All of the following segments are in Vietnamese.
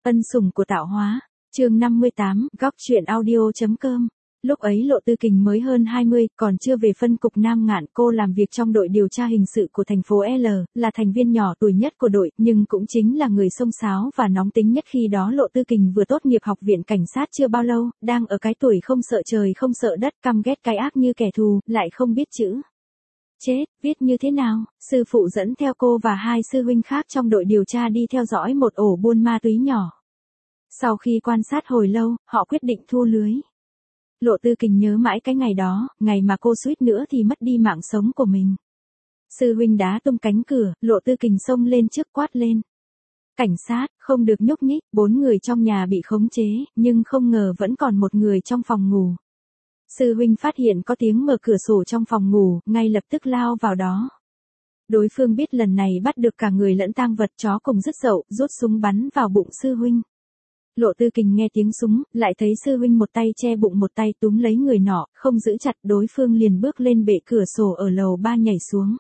Ân sủng của tạo hóa. Chương 58, góc truyện audio.com. Lúc ấy Lộ Tư Kình mới hơn 20, còn chưa về phân cục Nam Ngạn, cô làm việc trong đội điều tra hình sự của thành phố L, là thành viên nhỏ tuổi nhất của đội, nhưng cũng chính là người xông xáo và nóng tính nhất khi đó. Lộ Tư Kình vừa tốt nghiệp học viện cảnh sát chưa bao lâu, đang ở cái tuổi không sợ trời không sợ đất, căm ghét cái ác như kẻ thù, lại không biết chữ chết, viết như thế nào. Sư phụ dẫn theo cô và hai sư huynh khác trong đội điều tra đi theo dõi một ổ buôn ma túy nhỏ. Sau khi quan sát hồi lâu, họ quyết định thu lưới. Lộ Tư Kình nhớ mãi cái ngày đó, ngày mà cô suýt nữa thì mất đi mạng sống của mình. Sư huynh đá tung cánh cửa, Lộ Tư Kình xông lên trước quát lên. Cảnh sát, không được nhúc nhích, 4 người trong nhà bị khống chế, nhưng không ngờ vẫn còn một người trong phòng ngủ. Sư huynh phát hiện có tiếng mở cửa sổ trong phòng ngủ, ngay lập tức lao vào đó. Đối phương biết lần này bắt được cả người lẫn tang vật, chó cùng rứt dậu, rút súng bắn vào bụng sư huynh. Lộ Tư Kình nghe tiếng súng, lại thấy sư huynh một tay che bụng một tay túm lấy người nọ, không giữ chặt, đối phương liền bước lên bệ cửa sổ ở lầu 3 nhảy xuống.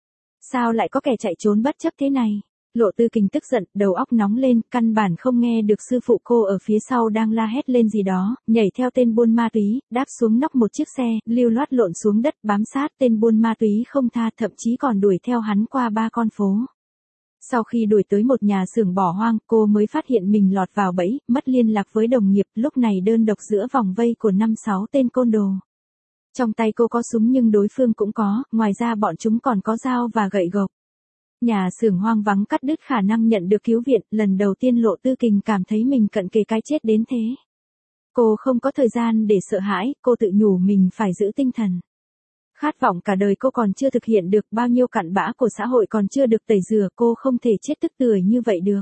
Sao lại có kẻ chạy trốn bất chấp thế này? Lộ Tư Kình tức giận, đầu óc nóng lên, căn bản không nghe được sư phụ cô ở phía sau đang la hét lên gì đó, nhảy theo tên buôn ma túy, đáp xuống nóc một chiếc xe, lưu loát lộn xuống đất, bám sát tên buôn ma túy không tha, thậm chí còn đuổi theo hắn qua 3 con phố. Sau khi đuổi tới một nhà xưởng bỏ hoang, cô mới phát hiện mình lọt vào bẫy, mất liên lạc với đồng nghiệp, lúc này đơn độc giữa vòng vây của 5-6 tên côn đồ. Trong tay cô có súng nhưng đối phương cũng có, ngoài ra bọn chúng còn có dao và gậy gộc. Nhà xưởng hoang vắng cắt đứt khả năng nhận được cứu viện, lần đầu tiên Lộ Tư Kình cảm thấy mình cận kề cái chết đến thế. Cô không có thời gian để sợ hãi, cô tự nhủ mình phải giữ tinh thần. Khát vọng cả đời cô còn chưa thực hiện được, bao nhiêu cặn bã của xã hội còn chưa được tẩy rửa, cô không thể chết tức tưởi như vậy được.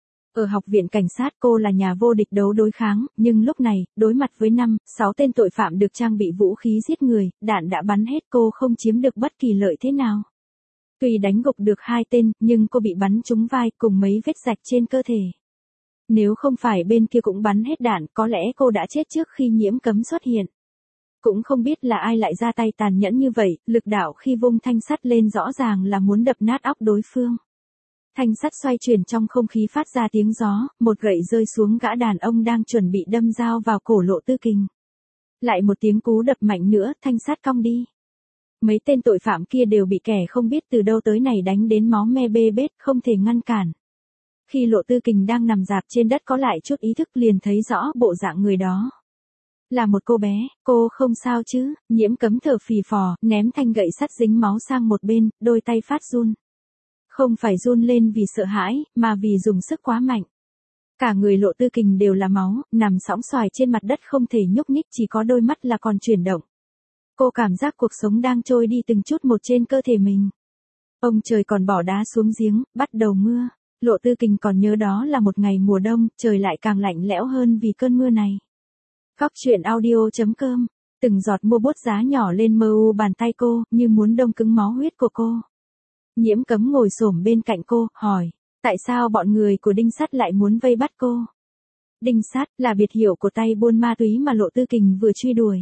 Ở học viện cảnh sát cô là nhà vô địch đấu đối kháng, nhưng lúc này, đối mặt với 5-6 tên tội phạm được trang bị vũ khí giết người, đạn đã bắn hết, cô không chiếm được bất kỳ lợi thế nào. Tuy đánh gục được 2 tên, nhưng cô bị bắn trúng vai cùng mấy vết rạch trên cơ thể. Nếu không phải bên kia cũng bắn hết đạn, có lẽ cô đã chết trước khi Nhiễm Cấm xuất hiện. Cũng không biết là ai lại ra tay tàn nhẫn như vậy, lực đạo khi vung thanh sắt lên rõ ràng là muốn đập nát óc đối phương. Thanh sắt xoay chuyển trong không khí phát ra tiếng gió, một gậy rơi xuống gã đàn ông đang chuẩn bị đâm dao vào cổ Lộ Tư Kình. Lại một tiếng cú đập mạnh nữa, thanh sắt cong đi. Mấy tên tội phạm kia đều bị kẻ không biết từ đâu tới này đánh đến máu me bê bết, không thể ngăn cản. Khi Lộ Tư Kình đang nằm rạp trên đất có lại chút ý thức liền thấy rõ bộ dạng người đó. Là một cô bé, cô không sao chứ? Nhiễm Cấm thở phì phò, ném thanh gậy sắt dính máu sang một bên, đôi tay phát run. Không phải run lên vì sợ hãi, mà vì dùng sức quá mạnh. Cả người Lộ Tư Kình đều là máu, nằm sõng soài trên mặt đất không thể nhúc nhích, chỉ có đôi mắt là còn chuyển động. Cô cảm giác cuộc sống đang trôi đi từng chút một trên cơ thể mình. Ông trời còn bỏ đá xuống giếng, bắt đầu mưa. Lộ Tư Kình còn nhớ đó là một ngày mùa đông, trời lại càng lạnh lẽo hơn vì cơn mưa này. Góc truyện audio.com. Từng giọt mưa bút giá nhỏ lên mờ u bàn tay cô, như muốn đông cứng máu huyết của cô. Nhiễm Cấm ngồi xổm bên cạnh cô, hỏi, tại sao bọn người của Đinh Sắt lại muốn vây bắt cô? Đinh Sắt là biệt hiệu của tay buôn ma túy mà Lộ Tư Kình vừa truy đuổi.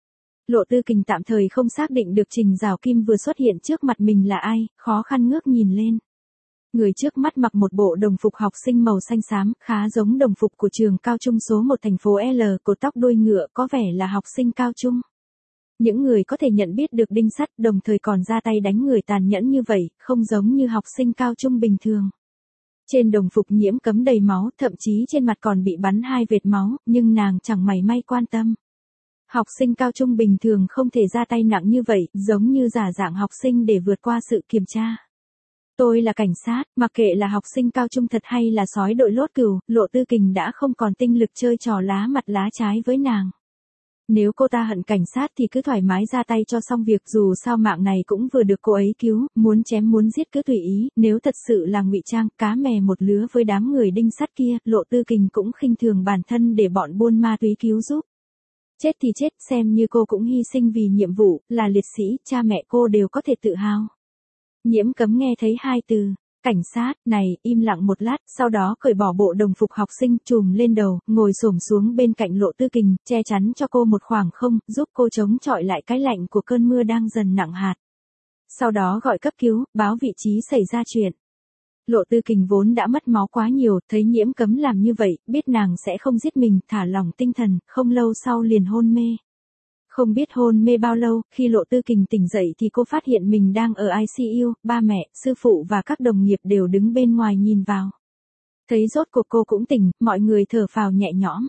Lộ Tư Kình tạm thời không xác định được Trình Giảo Kim vừa xuất hiện trước mặt mình là ai, khó khăn ngước nhìn lên. Người trước mắt mặc một bộ đồng phục học sinh màu xanh xám, khá giống đồng phục của trường cao trung số 1 thành phố L, cột tóc đuôi ngựa, có vẻ là học sinh cao trung. Những người có thể nhận biết được Đinh Sắt đồng thời còn ra tay đánh người tàn nhẫn như vậy, không giống như học sinh cao trung bình thường. Trên đồng phục Nhiễm Cấm đầy máu, thậm chí trên mặt còn bị bắn 2 vệt máu, nhưng nàng chẳng mảy may quan tâm. Học sinh cao trung bình thường không thể ra tay nặng như vậy, giống như giả dạng học sinh để vượt qua sự kiểm tra. Tôi là cảnh sát, mặc kệ là học sinh cao trung thật hay là sói đội lốt cừu, Lộ Tư Kình đã không còn tinh lực chơi trò lá mặt lá trái với nàng. Nếu cô ta hận cảnh sát thì cứ thoải mái ra tay cho xong việc, dù sao mạng này cũng vừa được cô ấy cứu, muốn chém muốn giết cứ tùy ý, nếu thật sự là ngụy trang, cá mè một lứa với đám người Đinh Sắt kia, Lộ Tư Kình cũng khinh thường bản thân để bọn buôn ma túy cứu giúp. Chết thì chết, xem như cô cũng hy sinh vì nhiệm vụ, là liệt sĩ, cha mẹ cô đều có thể tự hào. Nhiễm Cấm nghe thấy 2 từ, cảnh sát, này, im lặng một lát, sau đó cởi bỏ bộ đồng phục học sinh, trùm lên đầu, ngồi xổm xuống bên cạnh Lộ Tư Kình, che chắn cho cô một khoảng không, giúp cô chống chọi lại cái lạnh của cơn mưa đang dần nặng hạt. Sau đó gọi cấp cứu, báo vị trí xảy ra chuyện. Lộ Tư Kình vốn đã mất máu quá nhiều, thấy Nhiễm Cấm làm như vậy, biết nàng sẽ không giết mình, thả lỏng tinh thần, không lâu sau liền hôn mê. Không biết hôn mê bao lâu, khi Lộ Tư Kình tỉnh dậy thì cô phát hiện mình đang ở ICU, ba mẹ, sư phụ và các đồng nghiệp đều đứng bên ngoài nhìn vào. Thấy rốt cuộc cô cũng tỉnh, mọi người thở phào nhẹ nhõm.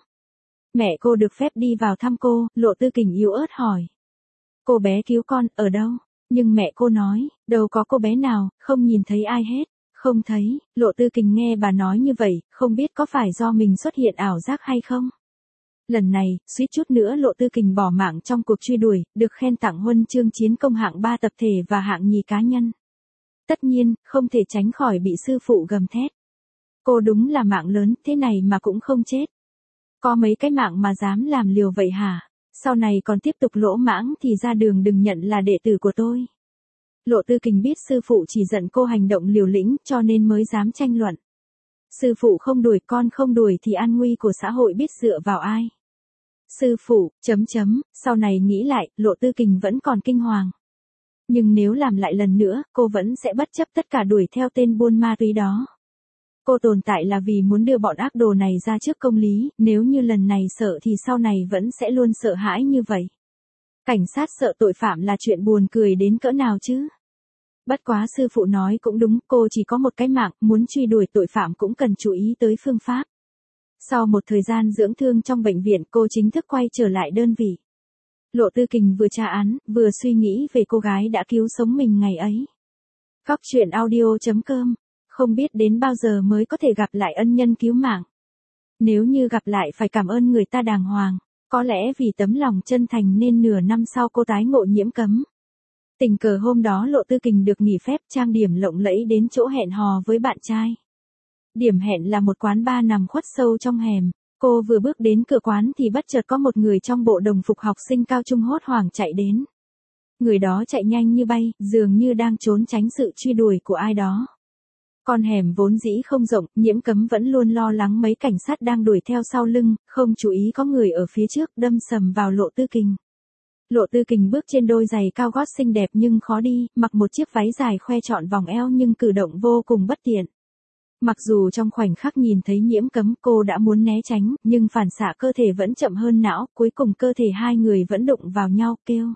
Mẹ cô được phép đi vào thăm cô, Lộ Tư Kình yếu ớt hỏi. Cô bé cứu con, ở đâu? Nhưng mẹ cô nói, đâu có cô bé nào, không nhìn thấy ai hết. Không thấy, Lộ Tư Kình nghe bà nói như vậy, không biết có phải do mình xuất hiện ảo giác hay không? Lần này, suýt chút nữa Lộ Tư Kình bỏ mạng trong cuộc truy đuổi, được khen tặng huân chương chiến công hạng 3 tập thể và hạng nhì cá nhân. Tất nhiên, không thể tránh khỏi bị sư phụ gầm thét. Cô đúng là mạng lớn, thế này mà cũng không chết. Có mấy cái mạng mà dám làm liều vậy hả? Sau này còn tiếp tục lỗ mãng thì ra đường đừng nhận là đệ tử của tôi. Lộ Tư Kình biết sư phụ chỉ giận cô hành động liều lĩnh cho nên mới dám tranh luận. Sư phụ không đuổi con không đuổi thì an nguy của xã hội biết dựa vào ai. Sư phụ, sau này nghĩ lại, Lộ Tư Kình vẫn còn kinh hoàng. Nhưng nếu làm lại lần nữa, cô vẫn sẽ bất chấp tất cả đuổi theo tên buôn ma túy đó. Cô tồn tại là vì muốn đưa bọn ác đồ này ra trước công lý, nếu như lần này sợ thì sau này vẫn sẽ luôn sợ hãi như vậy. Cảnh sát sợ tội phạm là chuyện buồn cười đến cỡ nào chứ? Bất quá sư phụ nói cũng đúng, cô chỉ có một cái mạng, muốn truy đuổi tội phạm cũng cần chú ý tới phương pháp. Sau một thời gian dưỡng thương trong bệnh viện, cô chính thức quay trở lại đơn vị. Lộ Tư Kình vừa tra án, vừa suy nghĩ về cô gái đã cứu sống mình ngày ấy. Góc truyện audio.com. Không biết đến bao giờ mới có thể gặp lại ân nhân cứu mạng. Nếu như gặp lại phải cảm ơn người ta đàng hoàng. Có lẽ vì tấm lòng chân thành nên nửa năm sau cô tái ngộ Nhiễm Cấm. Tình cờ hôm đó Lộ Tư Kình được nghỉ phép trang điểm lộng lẫy đến chỗ hẹn hò với bạn trai. Điểm hẹn là một quán bar nằm khuất sâu trong hẻm. Cô vừa bước đến cửa quán thì bất chợt có một người trong bộ đồng phục học sinh cao trung hốt hoảng chạy đến. Người đó chạy nhanh như bay, dường như đang trốn tránh sự truy đuổi của ai đó. Con hẻm vốn dĩ không rộng, Nhiễm Cấm vẫn luôn lo lắng mấy cảnh sát đang đuổi theo sau lưng, không chú ý có người ở phía trước đâm sầm vào Lộ Tư Kình. Lộ Tư Kình bước trên đôi giày cao gót xinh đẹp nhưng khó đi, mặc một chiếc váy dài khoe trọn vòng eo nhưng cử động vô cùng bất tiện. Mặc dù trong khoảnh khắc nhìn thấy Nhiễm Cấm cô đã muốn né tránh, nhưng phản xạ cơ thể vẫn chậm hơn não, cuối cùng cơ thể hai người vẫn đụng vào nhau, kêu.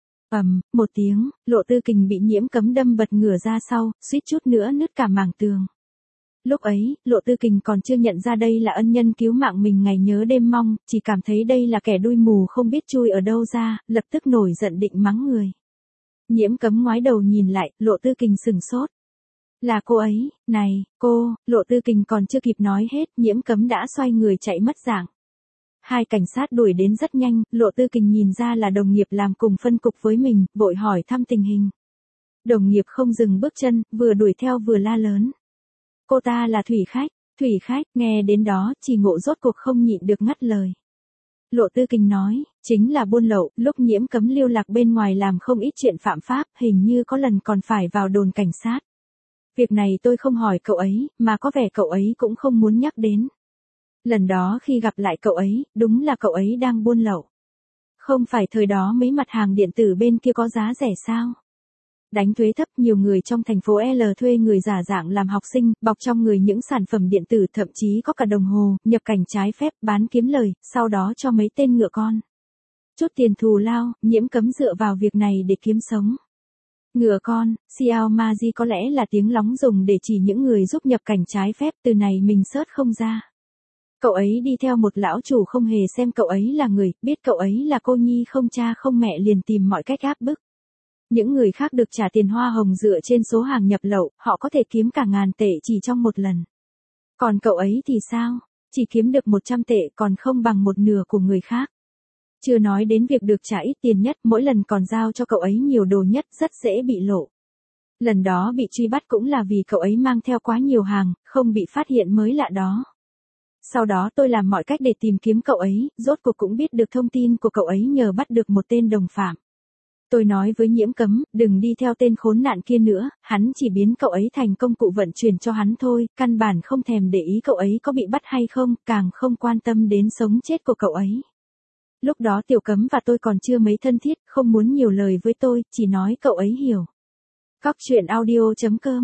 Một tiếng, Lộ Tư Kình bị Nhiễm Cấm đâm bật ngửa ra sau, suýt chút nữa nứt cả màng tường. Lúc ấy, Lộ Tư Kình còn chưa nhận ra đây là ân nhân cứu mạng mình ngày nhớ đêm mong, chỉ cảm thấy đây là kẻ đuôi mù không biết chui ở đâu ra, lập tức nổi giận định mắng người. Nhiễm Cấm ngoái đầu nhìn lại, Lộ Tư Kình sừng sốt. Là cô ấy, này, cô, Lộ Tư Kình còn chưa kịp nói hết, Nhiễm Cấm đã xoay người chạy mất dạng. Hai cảnh sát đuổi đến rất nhanh, Lộ Tư Kình nhìn ra là đồng nghiệp làm cùng phân cục với mình, vội hỏi thăm tình hình. Đồng nghiệp không dừng bước chân, vừa đuổi theo vừa la lớn. Cô ta là Thủy Khách, nghe đến đó, Chỉ Ngộ rốt cuộc không nhịn được ngắt lời. Lộ Tư Kình nói, chính là buôn lậu, lúc Nhiễm Cấm lưu lạc bên ngoài làm không ít chuyện phạm pháp, hình như có lần còn phải vào đồn cảnh sát. Việc này tôi không hỏi cậu ấy, mà có vẻ cậu ấy cũng không muốn nhắc đến. Lần đó khi gặp lại cậu ấy, đúng là cậu ấy đang buôn lậu. Không phải thời đó mấy mặt hàng điện tử bên kia có giá rẻ sao? Đánh thuế thấp, nhiều người trong thành phố L thuê người giả dạng làm học sinh, bọc trong người những sản phẩm điện tử, thậm chí có cả đồng hồ, nhập cảnh trái phép, bán kiếm lời, sau đó cho mấy tên ngựa con. Chút tiền thù lao, Nhiễm Cấm dựa vào việc này để kiếm sống. Ngựa con, Xiao Ma Di có lẽ là tiếng lóng dùng để chỉ những người giúp nhập cảnh trái phép, từ này mình search không ra. Cậu ấy đi theo một lão chủ không hề xem cậu ấy là người, biết cậu ấy là cô nhi không cha không mẹ liền tìm mọi cách áp bức. Những người khác được trả tiền hoa hồng dựa trên số hàng nhập lậu, họ có thể kiếm cả ngàn tệ chỉ trong một lần. Còn cậu ấy thì sao? Chỉ kiếm được 100 tệ còn không bằng một nửa của người khác. Chưa nói đến việc được trả ít tiền nhất, mỗi lần còn giao cho cậu ấy nhiều đồ nhất, rất dễ bị lộ. Lần đó bị truy bắt cũng là vì cậu ấy mang theo quá nhiều hàng, không bị phát hiện mới lạ đó. Sau đó tôi làm mọi cách để tìm kiếm cậu ấy, rốt cuộc cũng biết được thông tin của cậu ấy nhờ bắt được một tên đồng phạm. Tôi nói với Nhiễm Cấm, đừng đi theo tên khốn nạn kia nữa, hắn chỉ biến cậu ấy thành công cụ vận chuyển cho hắn thôi, căn bản không thèm để ý cậu ấy có bị bắt hay không, càng không quan tâm đến sống chết của cậu ấy. Lúc đó Tiểu Cấm và tôi còn chưa mấy thân thiết, không muốn nhiều lời với tôi, chỉ nói cậu ấy hiểu. Góc truyện audio.com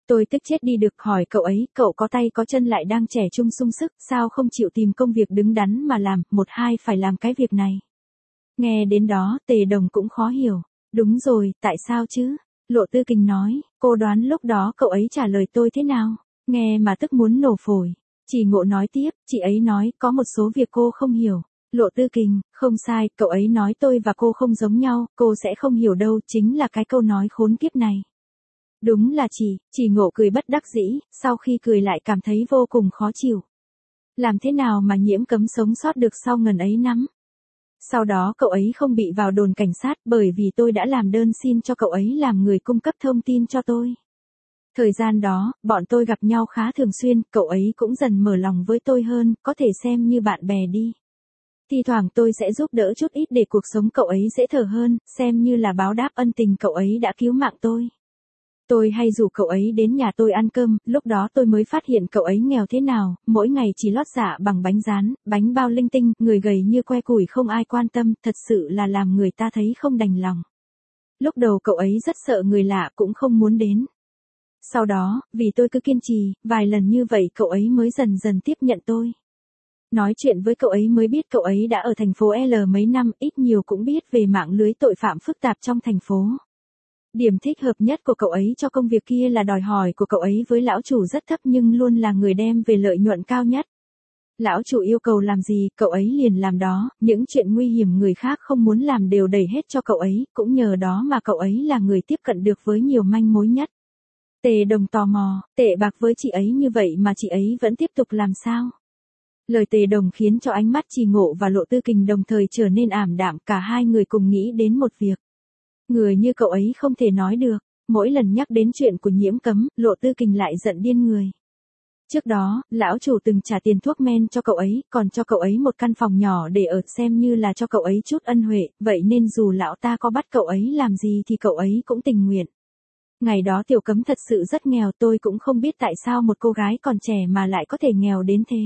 Tôi tức chết đi được, hỏi cậu ấy, cậu có tay có chân lại đang trẻ trung sung sức, sao không chịu tìm công việc đứng đắn mà làm, một hai phải làm cái việc này. Nghe đến đó, Tề Đồng cũng khó hiểu. Đúng rồi, tại sao chứ? Lộ Tư Kình nói, cô đoán lúc đó cậu ấy trả lời tôi thế nào? Nghe mà tức muốn nổ phổi. Chỉ Ngộ nói tiếp, chị ấy nói, có một số việc cô không hiểu. Lộ Tư Kình, không sai, cậu ấy nói tôi và cô không giống nhau, cô sẽ không hiểu đâu, chính là cái câu nói khốn kiếp này. Đúng là chỉ Ngộ cười bất đắc dĩ, sau khi cười lại cảm thấy vô cùng khó chịu. Làm thế nào mà Nhiễm Cấm sống sót được sau ngần ấy năm? Sau đó cậu ấy không bị vào đồn cảnh sát bởi vì tôi đã làm đơn xin cho cậu ấy làm người cung cấp thông tin cho tôi. Thời gian đó, bọn tôi gặp nhau khá thường xuyên, cậu ấy cũng dần mở lòng với tôi hơn, có thể xem như bạn bè đi. Thi thoảng tôi sẽ giúp đỡ chút ít để cuộc sống cậu ấy dễ thở hơn, xem như là báo đáp ân tình cậu ấy đã cứu mạng tôi. Tôi hay rủ cậu ấy đến nhà tôi ăn cơm, lúc đó tôi mới phát hiện cậu ấy nghèo thế nào, mỗi ngày chỉ lót dạ bằng bánh rán, bánh bao linh tinh, người gầy như que củi không ai quan tâm, thật sự là làm người ta thấy không đành lòng. Lúc đầu cậu ấy rất sợ người lạ cũng không muốn đến. Sau đó, vì tôi cứ kiên trì, vài lần như vậy cậu ấy mới dần dần tiếp nhận tôi. Nói chuyện với cậu ấy mới biết cậu ấy đã ở thành phố L mấy năm, ít nhiều cũng biết về mạng lưới tội phạm phức tạp trong thành phố. Điểm thích hợp nhất của cậu ấy cho công việc kia là đòi hỏi của cậu ấy với lão chủ rất thấp nhưng luôn là người đem về lợi nhuận cao nhất. Lão chủ yêu cầu làm gì, cậu ấy liền làm đó, những chuyện nguy hiểm người khác không muốn làm đều đẩy hết cho cậu ấy, cũng nhờ đó mà cậu ấy là người tiếp cận được với nhiều manh mối nhất. Tề Đồng tò mò, tệ bạc với chị ấy như vậy mà chị ấy vẫn tiếp tục làm sao? Lời Tề Đồng khiến cho ánh mắt Chỉ Ngộ và Lộ Tư Kình đồng thời trở nên ảm đạm, cả hai người cùng nghĩ đến một việc. Người như cậu ấy không thể nói được, mỗi lần nhắc đến chuyện của Nhiễm Cấm, Lộ Tư Kình lại giận điên người. Trước đó, lão chủ từng trả tiền thuốc men cho cậu ấy, còn cho cậu ấy một căn phòng nhỏ để ở xem như là cho cậu ấy chút ân huệ, vậy nên dù lão ta có bắt cậu ấy làm gì thì cậu ấy cũng tình nguyện. Ngày đó Tiểu Cấm thật sự rất nghèo, tôi cũng không biết tại sao một cô gái còn trẻ mà lại có thể nghèo đến thế.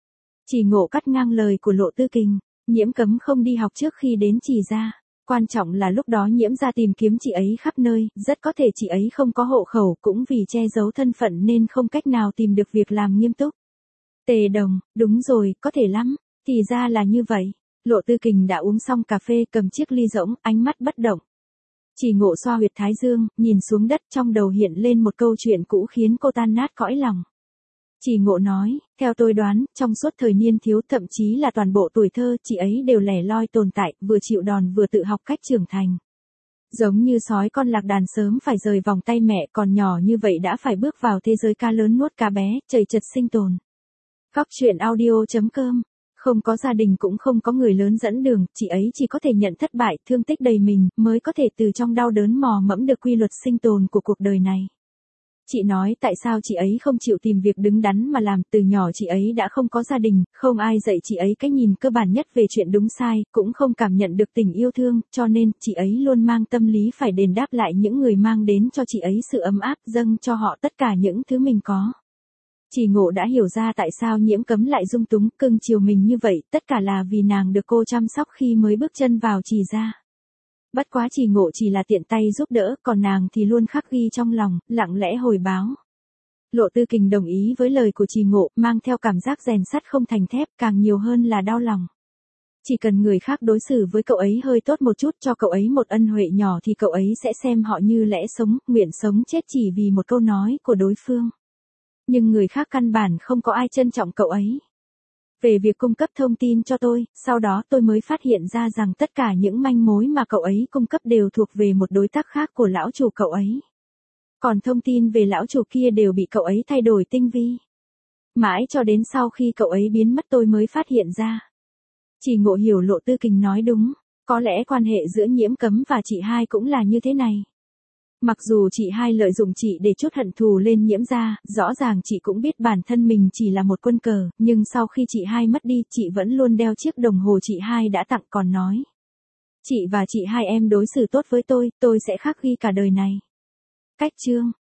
Chỉ Ngộ cắt ngang lời của Lộ Tư Kình, Nhiễm Cấm không đi học trước khi đến Chỉ gia. Quan trọng là lúc đó Nhiễm gia tìm kiếm chị ấy khắp nơi, rất có thể chị ấy không có hộ khẩu cũng vì che giấu thân phận nên không cách nào tìm được việc làm nghiêm túc. Tề Đồng, đúng rồi, có thể lắm, thì ra là như vậy. Lộ Tư Kình đã uống xong cà phê cầm chiếc ly rỗng, ánh mắt bất động. Chỉ Ngộ xoa huyệt thái dương, nhìn xuống đất trong đầu hiện lên một câu chuyện cũ khiến cô tan nát cõi lòng. Chỉ Ngộ nói, theo tôi đoán, trong suốt thời niên thiếu thậm chí là toàn bộ tuổi thơ, chị ấy đều lẻ loi tồn tại, vừa chịu đòn vừa tự học cách trưởng thành. Giống như sói con lạc đàn sớm phải rời vòng tay mẹ, còn nhỏ như vậy đã phải bước vào thế giới cá lớn nuốt cá bé, chầy chật sinh tồn. Góc truyện audio.com. Không có gia đình cũng không có người lớn dẫn đường, chị ấy chỉ có thể nhận thất bại, thương tích đầy mình, mới có thể từ trong đau đớn mò mẫm được quy luật sinh tồn của cuộc đời này. Chị nói tại sao chị ấy không chịu tìm việc đứng đắn mà làm, từ nhỏ chị ấy đã không có gia đình, không ai dạy chị ấy cái nhìn cơ bản nhất về chuyện đúng sai, cũng không cảm nhận được tình yêu thương, cho nên chị ấy luôn mang tâm lý phải đền đáp lại những người mang đến cho chị ấy sự ấm áp, dâng cho họ tất cả những thứ mình có. Chỉ Ngộ đã hiểu ra tại sao Nhiễm Cấm lại dung túng, cưng chiều mình như vậy, tất cả là vì nàng được cô chăm sóc khi mới bước chân vào Chỉ gia. Bất quá Chỉ Ngộ chỉ là tiện tay giúp đỡ, còn nàng thì luôn khắc ghi trong lòng, lặng lẽ hồi báo. Lộ Tư Kình đồng ý với lời của Chỉ Ngộ, mang theo cảm giác rèn sắt không thành thép, càng nhiều hơn là đau lòng. Chỉ cần người khác đối xử với cậu ấy hơi tốt một chút, cho cậu ấy một ân huệ nhỏ thì cậu ấy sẽ xem họ như lẽ sống, nguyện sống chết chỉ vì một câu nói của đối phương. Nhưng người khác căn bản không có ai trân trọng cậu ấy. Về việc cung cấp thông tin cho tôi, sau đó tôi mới phát hiện ra rằng tất cả những manh mối mà cậu ấy cung cấp đều thuộc về một đối tác khác của lão chủ cậu ấy. Còn thông tin về lão chủ kia đều bị cậu ấy thay đổi tinh vi. Mãi cho đến sau khi cậu ấy biến mất tôi mới phát hiện ra. Chỉ Ngộ hiểu Lộ Tư Kình nói đúng, có lẽ quan hệ giữa Nhiễm Cấm và chị hai cũng là như thế này. Mặc dù chị hai lợi dụng chị để trút hận thù lên Nhiễm gia, rõ ràng chị cũng biết bản thân mình chỉ là một quân cờ, nhưng sau khi chị hai mất đi, chị vẫn luôn đeo chiếc đồng hồ chị hai đã tặng còn nói. Chị và chị hai em đối xử tốt với tôi sẽ khắc ghi cả đời này. Cách chương